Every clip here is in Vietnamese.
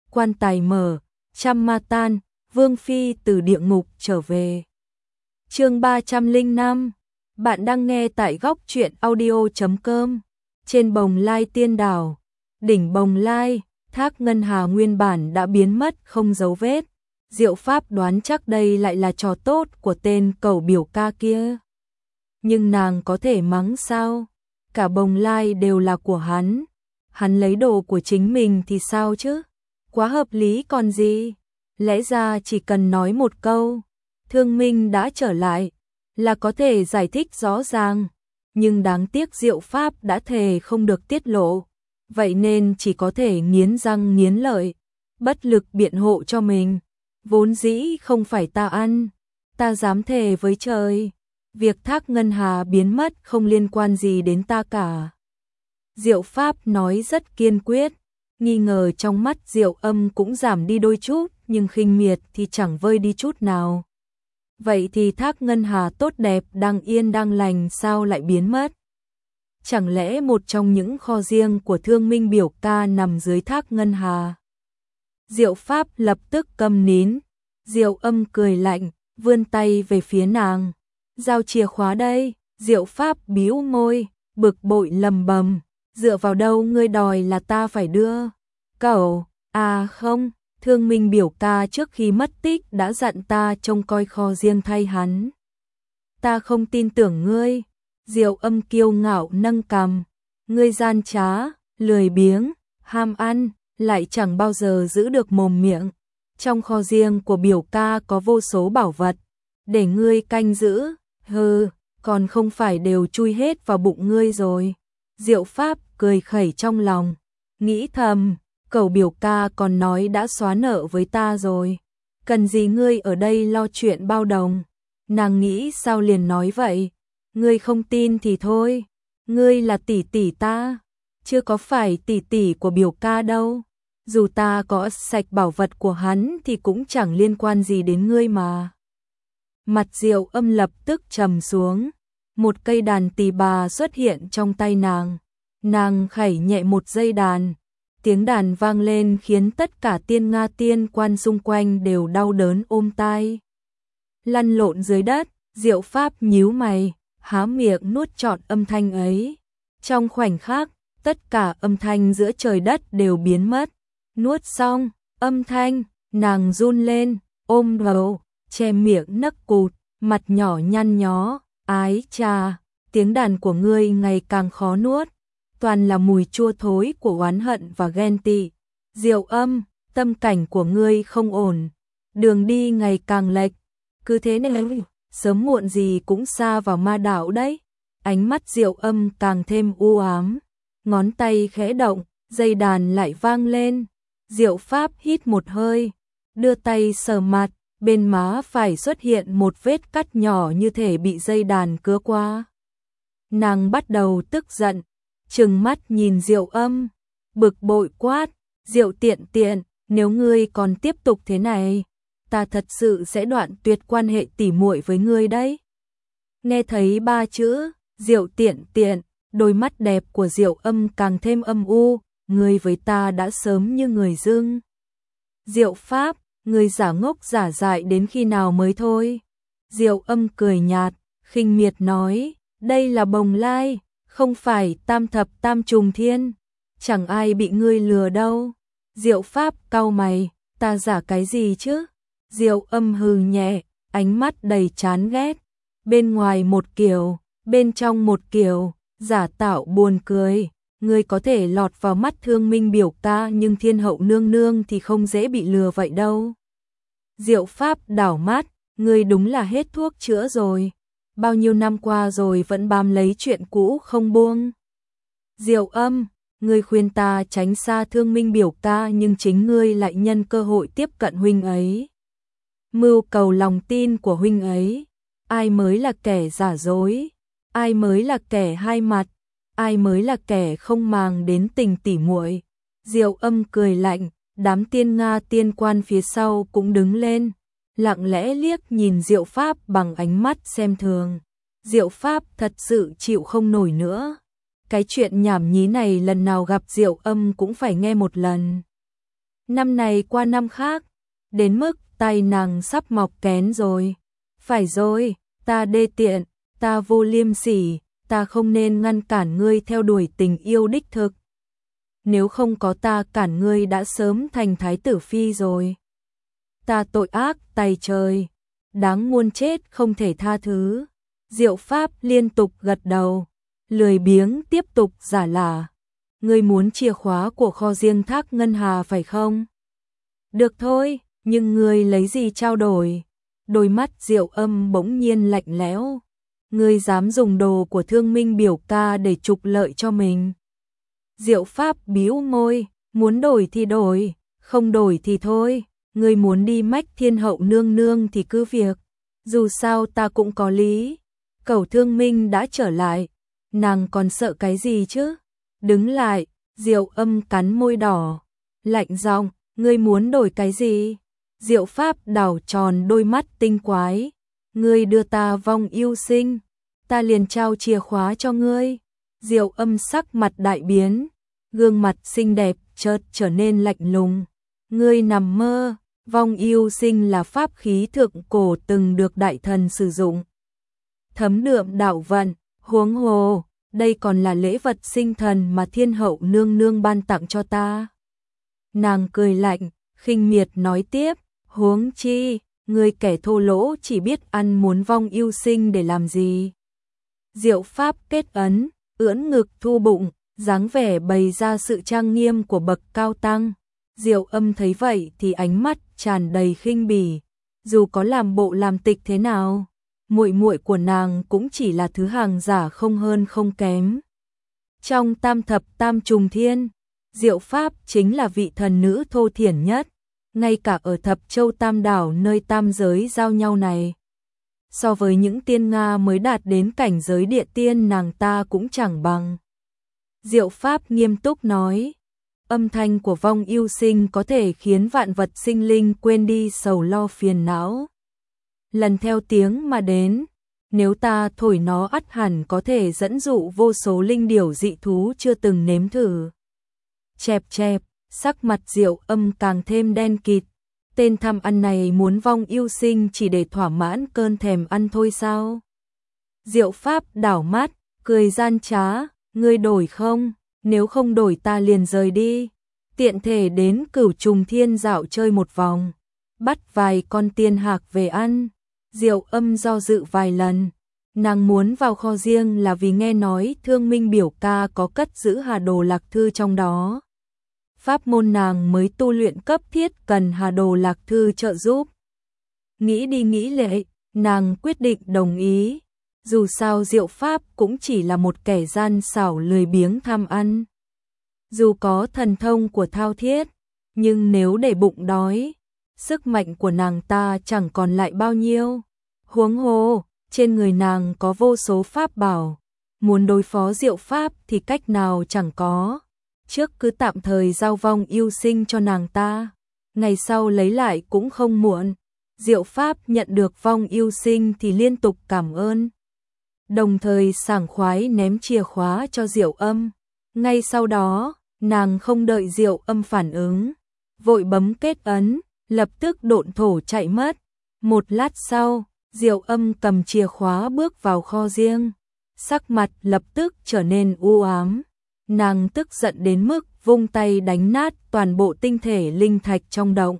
quan tài mở, trăm ma tan, Vương Phi từ địa ngục trở về. Chương 305, bạn đang nghe tại góc truyện audio.com. Trên Bồng Lai Tiên Đảo, đỉnh Bồng Lai, Thác Ngân Hà nguyên bản đã biến mất không dấu vết. Diệu Pháp đoán chắc đây lại là trò tốt của tên cẩu biểu ca kia. Nhưng nàng có thể mắng sao? Cả Bồng Lai đều là của hắn lấy đồ của chính mình thì sao chứ? Quá hợp lý còn gì? Lẽ ra chỉ cần nói một câu, Thương Minh đã trở lại, là có thể giải thích rõ ràng. Nhưng đáng tiếc Diệu Pháp đã thề không được tiết lộ, vậy nên chỉ có thể nghiến răng nghiến lợi, bất lực biện hộ cho mình. Vốn dĩ không phải ta ăn, ta dám thề với trời, việc Thác Ngân Hà biến mất không liên quan gì đến ta cả. Diệu Pháp nói rất kiên quyết, nghi ngờ trong mắt Diệu Âm cũng giảm đi đôi chút, nhưng khinh miệt thì chẳng vơi đi chút nào. Vậy thì Thác Ngân Hà tốt đẹp đang yên đang lành sao lại biến mất? Chẳng lẽ một trong những kho riêng của Thương Minh biểu ca nằm dưới Thác Ngân Hà? Diệu Pháp lập tức câm nín. Diệu Âm cười lạnh, vươn tay về phía nàng. Giao chìa khóa đây. Diệu Pháp bĩu môi, bực bội lầm bầm. Dựa vào đâu ngươi đòi là ta phải đưa? Cậu, à không, Thương Minh biểu ca trước khi mất tích đã dặn ta trông coi kho riêng thay hắn. Ta không tin tưởng ngươi. Diệu Âm kiêu ngạo nâng cằm. Ngươi gian trá, lười biếng, ham ăn, lại chẳng bao giờ giữ được mồm miệng. Trong kho riêng của biểu ca có vô số bảo vật, để ngươi canh giữ, còn không phải đều chui hết vào bụng ngươi rồi. Diệu Pháp cười khẩy trong lòng, nghĩ thầm, cẩu biểu ca còn nói đã xóa nợ với ta rồi. Cần gì ngươi ở đây lo chuyện bao đồng? Nàng nghĩ sao liền nói vậy? Ngươi không tin thì thôi, ngươi là tỷ tỷ ta, chưa có phải tỷ tỷ của biểu ca đâu. Dù ta có sạch bảo vật của hắn thì cũng chẳng liên quan gì đến ngươi mà. Mặt Diệu Âm lập tức trầm xuống, một cây đàn tỳ bà xuất hiện trong tay nàng. Nàng khẩy nhẹ một dây đàn, tiếng đàn vang lên khiến tất cả tiên Nga tiên quan xung quanh đều đau đớn ôm tai. Lăn lộn dưới đất, Diệu Pháp nhíu mày, há miệng nuốt trọn âm thanh ấy. Trong khoảnh khắc, tất cả âm thanh giữa trời đất đều biến mất. Nuốt xong, âm thanh, nàng run lên, ôm đầu, che miệng nấc cụt, mặt nhỏ nhăn nhó, ái chà, tiếng đàn của ngươi ngày càng khó nuốt, toàn là mùi chua thối của oán hận và ghen tị. Diệu Âm, tâm cảnh của ngươi không ổn, đường đi ngày càng lệch, cứ thế nên sớm muộn gì cũng sa vào ma đạo đấy. Ánh mắt Diệu Âm càng thêm u ám, ngón tay khẽ động, dây đàn lại vang lên. Diệu Pháp hít một hơi, đưa tay sờ mặt, bên má phải xuất hiện một vết cắt nhỏ như thể bị dây đàn cứa qua. Nàng bắt đầu tức giận, trừng mắt nhìn Diệu Âm, bực bội quát, Diệu tiện tiện, nếu ngươi còn tiếp tục thế này, ta thật sự sẽ đoạn tuyệt quan hệ tỉ muội với ngươi đấy. Nghe thấy ba chữ, Diệu tiện tiện, đôi mắt đẹp của Diệu Âm càng thêm âm u. Ngươi với ta đã sớm như người dưng. Diệu Pháp, ngươi giả ngốc giả dại đến khi nào mới thôi? Diệu Âm cười nhạt, khinh miệt nói, đây là Bồng Lai, không phải tam thập tam trùng thiên. Chẳng ai bị ngươi lừa đâu. Diệu Pháp cau mày, ta giả cái gì chứ? Diệu Âm hừ nhẹ, ánh mắt đầy chán ghét. Bên ngoài một kiểu, bên trong một kiểu, giả tạo buồn cười. Ngươi có thể lọt vào mắt Thương Minh biểu ca nhưng Thiên Hậu nương nương thì không dễ bị lừa vậy đâu. Diệu Pháp đảo mắt, ngươi đúng là hết thuốc chữa rồi. Bao nhiêu năm qua rồi vẫn bám lấy chuyện cũ không buông. Diệu Âm, ngươi khuyên ta tránh xa Thương Minh biểu ca nhưng chính ngươi lại nhân cơ hội tiếp cận huynh ấy. Mưu cầu lòng tin của huynh ấy. Ai mới là kẻ giả dối? Ai mới là kẻ hai mặt? Ai mới là kẻ không màng đến tình tỉ muội? Diệu Âm cười lạnh, đám tiên Nga tiên quan phía sau cũng đứng lên, lặng lẽ liếc nhìn Diệu Pháp bằng ánh mắt xem thường. Diệu Pháp thật sự chịu không nổi nữa. Cái chuyện nhảm nhí này lần nào gặp Diệu Âm cũng phải nghe một lần. Năm này qua năm khác, đến mức tay nàng sắp mọc kén rồi. Phải rồi, ta đê tiện, ta vô liêm sỉ, ta không nên ngăn cản ngươi theo đuổi tình yêu đích thực. Nếu không có ta cản ngươi đã sớm thành thái tử phi rồi. Ta tội ác tày trời, đáng muôn chết không thể tha thứ. Diệu Pháp liên tục gật đầu, lười biếng tiếp tục giả lả. Ngươi muốn chìa khóa của kho riêng Thác Ngân Hà phải không? Được thôi, nhưng ngươi lấy gì trao đổi? Đôi mắt Diệu Âm bỗng nhiên lạnh lẽo. Ngươi dám dùng đồ của Thương Minh biểu ca để trục lợi cho mình? Diệu Pháp bĩu môi, muốn đổi thì đổi, không đổi thì thôi. Ngươi muốn đi Mách Thiên Hậu nương nương thì cứ việc, dù sao ta cũng có lý. Cẩu Thương Minh đã trở lại, nàng còn sợ cái gì chứ? Đứng lại, Diệu Âm cắn môi đỏ, lạnh giọng, ngươi muốn đổi cái gì? Diệu Pháp đảo tròn đôi mắt tinh quái, ngươi đưa ta vong yêu sinh, ta liền trao chìa khóa cho ngươi. Diệu Âm sắc mặt đại biến, gương mặt xinh đẹp chợt trở nên lạnh lùng. Ngươi nằm mơ, vong yêu sinh là pháp khí thượng cổ từng được đại thần sử dụng. Thấm đượm đạo vận, huống hồ, đây còn là lễ vật sinh thần mà Thiên Hậu nương nương ban tặng cho ta. Nàng cười lạnh, khinh miệt nói tiếp, huống chi, ngươi kẻ thô lỗ chỉ biết ăn muốn vong yêu sinh để làm gì. Diệu Pháp kết ấn, ưỡn ngực thu bụng, dáng vẻ bày ra sự trang nghiêm của bậc cao tăng. Diệu Âm thấy vậy thì ánh mắt tràn đầy khinh bỉ, dù có làm bộ làm tịch thế nào, muội muội của nàng cũng chỉ là thứ hàng giả không hơn không kém. Trong tam thập tam trùng thiên, Diệu Pháp chính là vị thần nữ thô thiển nhất, ngay cả ở thập châu tam đảo nơi tam giới giao nhau này. So với những tiên Nga mới đạt đến cảnh giới địa tiên nàng ta cũng chẳng bằng. Diệu Pháp nghiêm túc nói, âm thanh của vong yêu sinh có thể khiến vạn vật sinh linh quên đi sầu lo phiền não. Lần theo tiếng mà đến, nếu ta thổi nó ắt hẳn có thể dẫn dụ vô số linh điểu dị thú chưa từng nếm thử. Chẹp chẹp, sắc mặt Diệu Âm càng thêm đen kịt. Tên tham ăn này muốn vong yêu sinh chỉ để thỏa mãn cơn thèm ăn thôi sao? Diệu Pháp đảo mắt, cười gian trá, ngươi đổi không? Nếu không đổi ta liền rời đi. Tiện thể đến Cửu Trùng Thiên dạo chơi một vòng, bắt vài con tiên hạc về ăn. Diệu Âm do dự vài lần, nàng muốn vào kho riêng là vì nghe nói Thương Minh biểu ca có cất giữ Hà Đồ Lạc Thư trong đó. Pháp môn nàng mới tu luyện cấp thiết cần Hà Đồ Lạc Thư trợ giúp. Nghĩ đi nghĩ lại, nàng quyết định đồng ý. Dù sao Diệu Pháp cũng chỉ là một kẻ gian xảo lười biếng tham ăn. Dù có thần thông của thao thiết, nhưng nếu để bụng đói, sức mạnh của nàng ta chẳng còn lại bao nhiêu. Huống hồ, trên người nàng có vô số pháp bảo, muốn đối phó Diệu Pháp thì cách nào chẳng có. Trước cứ tạm thời giao vong yêu sinh cho nàng ta, ngày sau lấy lại cũng không muộn. Diệu Pháp nhận được vong yêu sinh thì liên tục cảm ơn, đồng thời sảng khoái ném chìa khóa cho Diệu Âm. Ngay sau đó, nàng không đợi Diệu Âm phản ứng, vội bấm kết ấn, lập tức độn thổ chạy mất. Một lát sau, Diệu Âm cầm chìa khóa bước vào kho riêng, sắc mặt lập tức trở nên u ám. Nàng tức giận đến mức vung tay đánh nát toàn bộ tinh thể linh thạch trong động.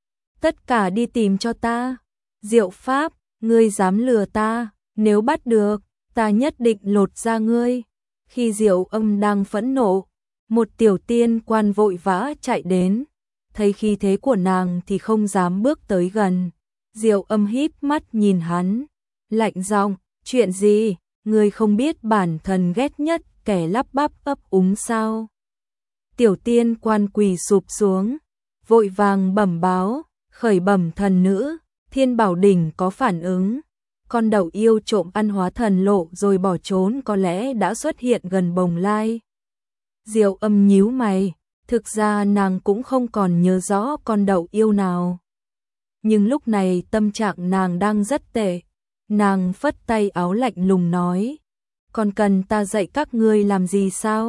Tất cả đi tìm cho ta. Diệu Pháp, ngươi dám lừa ta, nếu bắt được, ta nhất định lột da ngươi. Khi Diệu Âm đang phẫn nộ, một tiểu tiên quan vội vã chạy đến, thấy khí thế của nàng thì không dám bước tới gần. Diệu Âm híp mắt nhìn hắn, lạnh giọng, chuyện gì, ngươi không biết bản thân ghét nhất kẻ lắp bắp ấp úng sao? Tiểu tiên quan quỳ sụp xuống, vội vàng bẩm báo, khởi bẩm thần nữ, Thiên Bảo Đỉnh có phản ứng. Con đậu yêu trộm ăn hóa thần lộ rồi bỏ trốn có lẽ đã xuất hiện gần Bồng Lai. Diệu Âm nhíu mày, thực ra nàng cũng không còn nhớ rõ con đậu yêu nào. Nhưng lúc này tâm trạng nàng đang rất tệ. Nàng phất tay áo lạnh lùng nói, còn cần ta dạy các ngươi làm gì sao?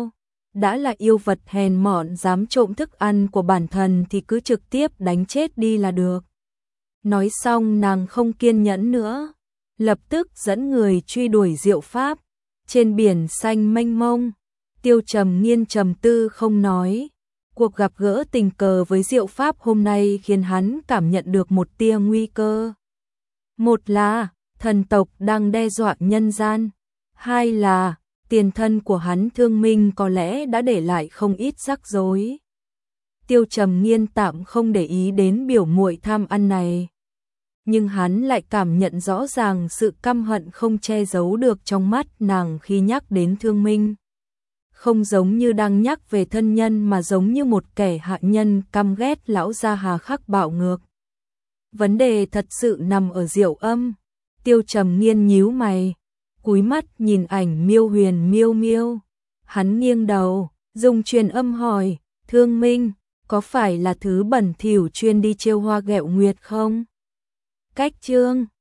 đã là yêu vật hèn mọn dám trộm thức ăn của bản thần thì cứ trực tiếp đánh chết đi là được. Nói xong nàng không kiên nhẫn nữa, lập tức dẫn người truy đuổi Diệu Pháp. Trên biển xanh mênh mông, Tiêu Trầm Nghiên trầm tư không nói. Cuộc gặp gỡ tình cờ với Diệu Pháp hôm nay khiến hắn cảm nhận được một tia nguy cơ. Một là thần tộc đang đe dọa nhân gian, hai là tiền thân của hắn Thương Minh có lẽ đã để lại không ít rắc rối. Tiêu Trầm Nghiên tạm không để ý đến biểu muội tham ăn này, nhưng hắn lại cảm nhận rõ ràng sự căm hận không che giấu được trong mắt nàng khi nhắc đến Thương Minh. Không giống như đang nhắc về thân nhân mà giống như một kẻ hạ nhân căm ghét lão gia hà khắc bạo ngược. Vấn đề thật sự nằm ở Diệu Âm. Tiêu Trầm Nghiên nhíu mày, cúi mắt nhìn ảnh Miêu Huyền Miêu Miêu. Hắn nghiêng đầu, dùng truyền âm hỏi, Thương Minh, có phải là thứ bẩn thỉu chuyên đi trêu hoa ghẹo nguyệt không? Cách chương